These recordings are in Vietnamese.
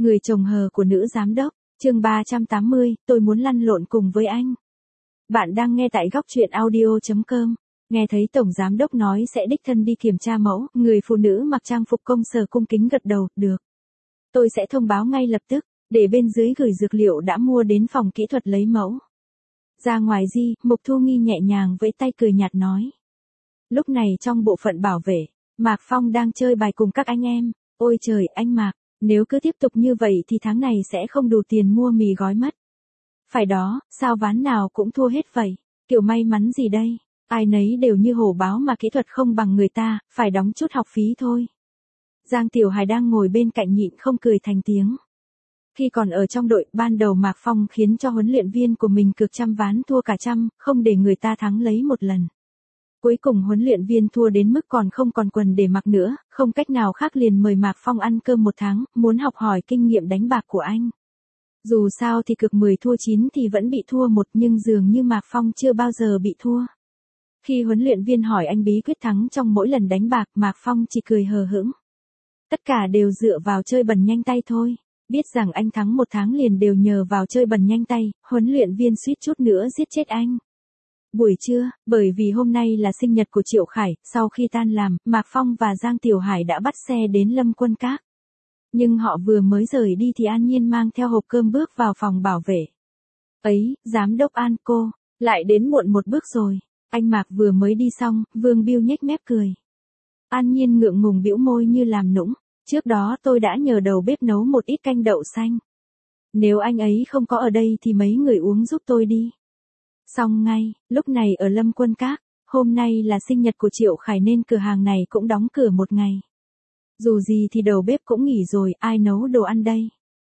Người chồng hờ của nữ giám đốc, chương 380, tôi muốn lăn lộn cùng với anh. Bạn đang nghe tại góc truyện audio.com. Nghe thấy Tổng Giám đốc nói sẽ đích thân đi kiểm tra mẫu, người phụ nữ mặc trang phục công sở cung kính gật đầu, được. Tôi sẽ thông báo ngay lập tức, để bên dưới gửi dược liệu đã mua đến phòng kỹ thuật lấy mẫu. Ra ngoài Di, Mục Thu Nghi nhẹ nhàng vẫy tay cười nhạt nói. Lúc này trong bộ phận bảo vệ, Mạc Phong đang chơi bài cùng các anh em. Ôi trời, anh Mạc, nếu cứ tiếp tục như vậy thì tháng này sẽ không đủ tiền mua mì gói mất. Phải đó, sao ván nào cũng thua hết vậy, kiểu may mắn gì đây, ai nấy đều như hổ báo mà kỹ thuật không bằng người ta, phải đóng chút học phí thôi. Giang Tiểu Hải đang ngồi bên cạnh nhịn không cười thành tiếng. Khi còn ở trong đội, ban đầu Mạc Phong khiến cho huấn luyện viên của mình cược trăm ván thua cả trăm, không để người ta thắng lấy một lần. Cuối cùng huấn luyện viên thua đến mức còn không còn quần để mặc nữa, không cách nào khác liền mời Mạc Phong ăn cơm một tháng, muốn học hỏi kinh nghiệm đánh bạc của anh. Dù sao thì cược 10 thua 9 thì vẫn bị thua một, nhưng dường như Mạc Phong chưa bao giờ bị thua. Khi huấn luyện viên hỏi anh bí quyết thắng trong mỗi lần đánh bạc, Mạc Phong chỉ cười hờ hững. Tất cả đều dựa vào chơi bẩn nhanh tay thôi. Biết rằng anh thắng một tháng liền đều nhờ vào chơi bẩn nhanh tay, huấn luyện viên suýt chút nữa giết chết anh. Buổi trưa, bởi vì hôm nay là sinh nhật của Triệu Khải, sau khi tan làm, Mạc Phong và Giang Tiểu Hải đã bắt xe đến Lâm Quân Các. Nhưng họ vừa mới rời đi thì An Nhiên mang theo hộp cơm bước vào phòng bảo vệ. Ấy, Giám đốc An cô, lại đến muộn một bước rồi. Anh Mạc vừa mới đi xong, Vương Biêu nhếch mép cười. An Nhiên ngượng ngùng bĩu môi như làm nũng. Trước đó tôi đã nhờ đầu bếp nấu một ít canh đậu xanh. Nếu anh ấy không có ở đây thì mấy người uống giúp tôi đi. Xong ngay, lúc này ở Lâm Quân Các, hôm nay là sinh nhật của Triệu Khải nên cửa hàng này cũng đóng cửa một ngày. Dù gì thì đầu bếp cũng nghỉ rồi, ai nấu đồ ăn đây?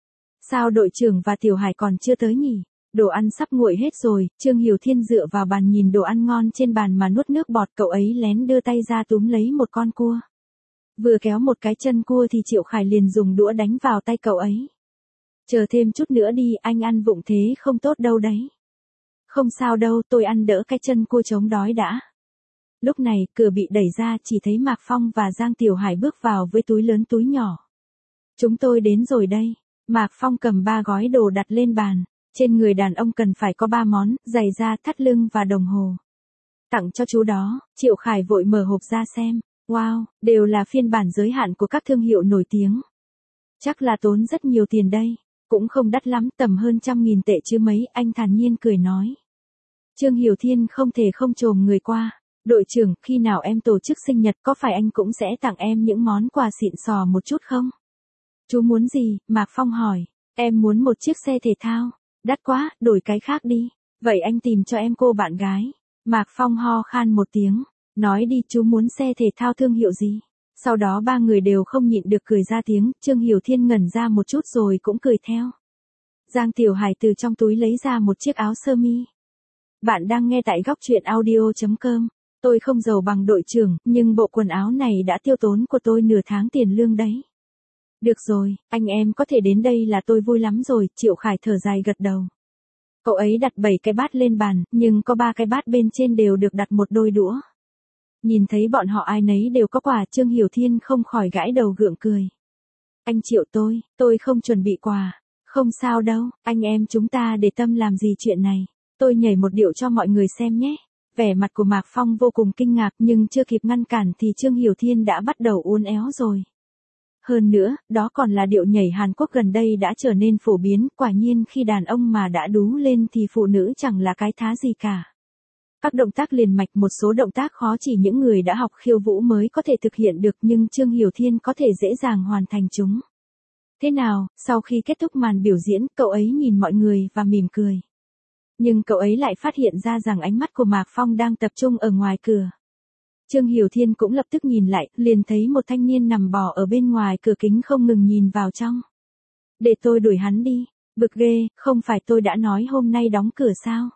Sao đội trưởng và Tiểu Hải còn chưa tới nhỉ? Đồ ăn sắp nguội hết rồi, Trương Hiểu Thiên dựa vào bàn nhìn đồ ăn ngon trên bàn mà nuốt nước bọt, cậu ấy lén đưa tay ra túm lấy một con cua. Vừa kéo một cái chân cua thì Triệu Khải liền dùng đũa đánh vào tay cậu ấy. Chờ thêm chút nữa đi, anh ăn vụng thế không tốt đâu đấy. Không sao đâu, tôi ăn đỡ cái chân cua chống đói đã. Lúc này, cửa bị đẩy ra, chỉ thấy Mạc Phong và Giang Tiểu Hải bước vào với túi lớn túi nhỏ. Chúng tôi đến rồi đây. Mạc Phong cầm 3 gói đồ đặt lên bàn. Trên người đàn ông cần phải có 3 món, giày da, thắt lưng và đồng hồ. Tặng cho chú đó. Triệu Khải vội mở hộp ra xem. Wow, đều là phiên bản giới hạn của các thương hiệu nổi tiếng. Chắc là tốn rất nhiều tiền đây. Cũng không đắt lắm, tầm hơn 100.000 tệ chứ mấy, anh thản nhiên cười nói. Trương Hiểu Thiên không thể không chồm người qua. Đội trưởng, khi nào em tổ chức sinh nhật có phải anh cũng sẽ tặng em những món quà xịn sò một chút không? Chú muốn gì? Mạc Phong hỏi. Em muốn một chiếc xe thể thao. Đắt quá, đổi cái khác đi. Vậy anh tìm cho em cô bạn gái. Mạc Phong ho khan một tiếng. Nói đi, chú muốn xe thể thao thương hiệu gì? Sau đó 3 người đều không nhịn được cười ra tiếng, Trương Hiểu Thiên ngẩn ra một chút rồi cũng cười theo. Giang Tiểu Hải từ trong túi lấy ra một chiếc áo sơ mi. Bạn đang nghe tại góc truyện audio.com. Tôi không giàu bằng đội trưởng, nhưng bộ quần áo này đã tiêu tốn của tôi nửa tháng tiền lương đấy. Được rồi, anh em có thể đến đây là tôi vui lắm rồi, Triệu Khải thở dài gật đầu. Cậu ấy đặt 7 cái bát lên bàn, nhưng có 3 cái bát bên trên đều được đặt một đôi đũa. Nhìn thấy bọn họ ai nấy đều có quà, Trương Hiểu Thiên không khỏi gãi đầu gượng cười. Anh Triệu tôi không chuẩn bị quà. Không sao đâu, anh em chúng ta để tâm làm gì chuyện này. Tôi nhảy một điệu cho mọi người xem nhé. Vẻ mặt của Mạc Phong vô cùng kinh ngạc nhưng chưa kịp ngăn cản thì Trương Hiểu Thiên đã bắt đầu uốn éo rồi. Hơn nữa, đó còn là điệu nhảy Hàn Quốc gần đây đã trở nên phổ biến, quả nhiên khi đàn ông mà đã đú lên thì phụ nữ chẳng là cái thá gì cả. Các động tác liền mạch, một số động tác khó chỉ những người đã học khiêu vũ mới có thể thực hiện được nhưng Trương Hiểu Thiên có thể dễ dàng hoàn thành chúng. Thế nào, sau khi kết thúc màn biểu diễn, cậu ấy nhìn mọi người và mỉm cười. Nhưng cậu ấy lại phát hiện ra rằng ánh mắt của Mạc Phong đang tập trung ở ngoài cửa. Trương Hiểu Thiên cũng lập tức nhìn lại, liền thấy một thanh niên nằm bò ở bên ngoài cửa kính không ngừng nhìn vào trong. Để tôi đuổi hắn đi, bực ghê, không phải tôi đã nói hôm nay đóng cửa sao?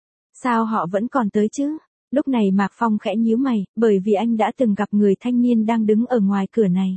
Sao họ vẫn còn tới chứ? Lúc này Mạc Phong khẽ nhíu mày, bởi vì anh đã từng gặp người thanh niên đang đứng ở ngoài cửa này.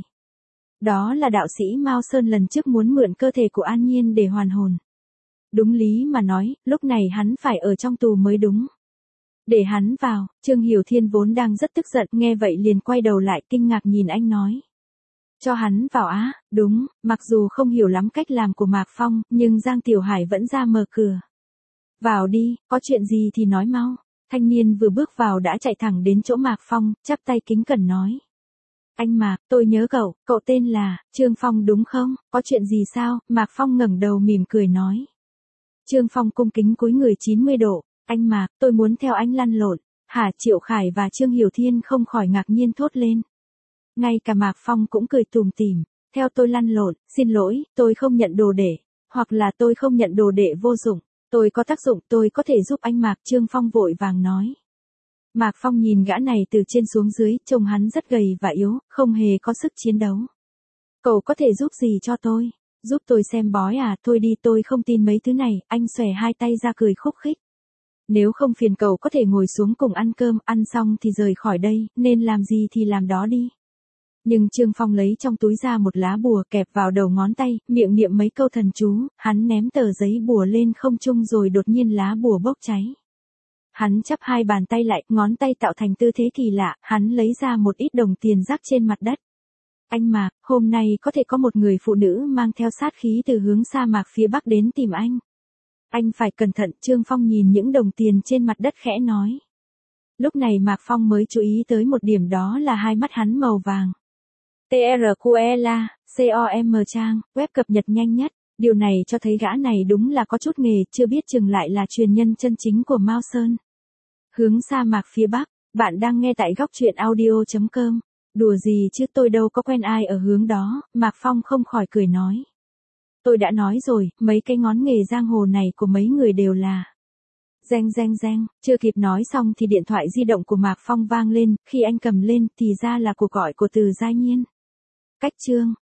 Đó là đạo sĩ Mao Sơn lần trước muốn mượn cơ thể của An Nhiên để hoàn hồn. Đúng lý mà nói, lúc này hắn phải ở trong tù mới đúng. Để hắn vào, Trương Hiểu Thiên vốn đang rất tức giận, nghe vậy liền quay đầu lại kinh ngạc nhìn anh nói. Cho hắn vào á, đúng, mặc dù không hiểu lắm cách làm của Mạc Phong, nhưng Giang Tiểu Hải vẫn ra mở cửa. Vào đi, có chuyện gì thì nói mau. Thanh niên vừa bước vào đã chạy thẳng đến chỗ Mạc Phong, chắp tay kính cẩn nói. Anh Mạc, tôi nhớ cậu tên là, Trương Phong đúng không, có chuyện gì sao, Mạc Phong ngẩng đầu mỉm cười nói. Trương Phong cung kính cúi người 90 độ, anh Mạc, tôi muốn theo anh lăn lộn, hả Triệu Khải và Trương Hiểu Thiên không khỏi ngạc nhiên thốt lên. Ngay cả Mạc Phong cũng cười tủm tỉm, theo tôi lăn lộn, xin lỗi, tôi không nhận đồ đệ, hoặc là tôi không nhận đồ đệ vô dụng, tôi có tác dụng, tôi có thể giúp anh Mạc. Trương Phong vội vàng nói. Mạc Phong nhìn gã này từ trên xuống dưới, trông hắn rất gầy và yếu, không hề có sức chiến đấu. Cậu có thể giúp gì cho tôi? Giúp tôi xem bói à, thôi đi tôi không tin mấy thứ này, anh xòe hai tay ra cười khúc khích. Nếu không phiền cậu có thể ngồi xuống cùng ăn cơm, ăn xong thì rời khỏi đây, nên làm gì thì làm đó đi. Nhưng Trương Phong lấy trong túi ra một lá bùa kẹp vào đầu ngón tay, miệng niệm mấy câu thần chú, hắn ném tờ giấy bùa lên không trung rồi đột nhiên lá bùa bốc cháy. Hắn chắp hai bàn tay lại, ngón tay tạo thành tư thế kỳ lạ, hắn lấy ra một ít đồng tiền rác trên mặt đất. Anh Mạc, hôm nay có thể có một người phụ nữ mang theo sát khí từ hướng sa mạc phía bắc đến tìm anh. Anh phải cẩn thận, Trương Phong nhìn những đồng tiền trên mặt đất khẽ nói. Lúc này Mạc Phong mới chú ý tới một điểm, đó là hai mắt hắn màu vàng. TRQLA, COM trang, web cập nhật nhanh nhất, điều này cho thấy gã này đúng là có chút nghề, chưa biết chừng lại là truyền nhân chân chính của Mao Sơn. Hướng sa mạc phía bắc, bạn đang nghe tại góc truyện audio.com. Đùa gì chứ tôi đâu có quen ai ở hướng đó, Mạc Phong không khỏi cười nói. Tôi đã nói rồi, mấy cái ngón nghề giang hồ này của mấy người đều là. Reng reng reng, chưa kịp nói xong thì điện thoại di động của Mạc Phong vang lên, khi anh cầm lên thì ra là cuộc gọi của Từ Gia Nhiên. Cách chương,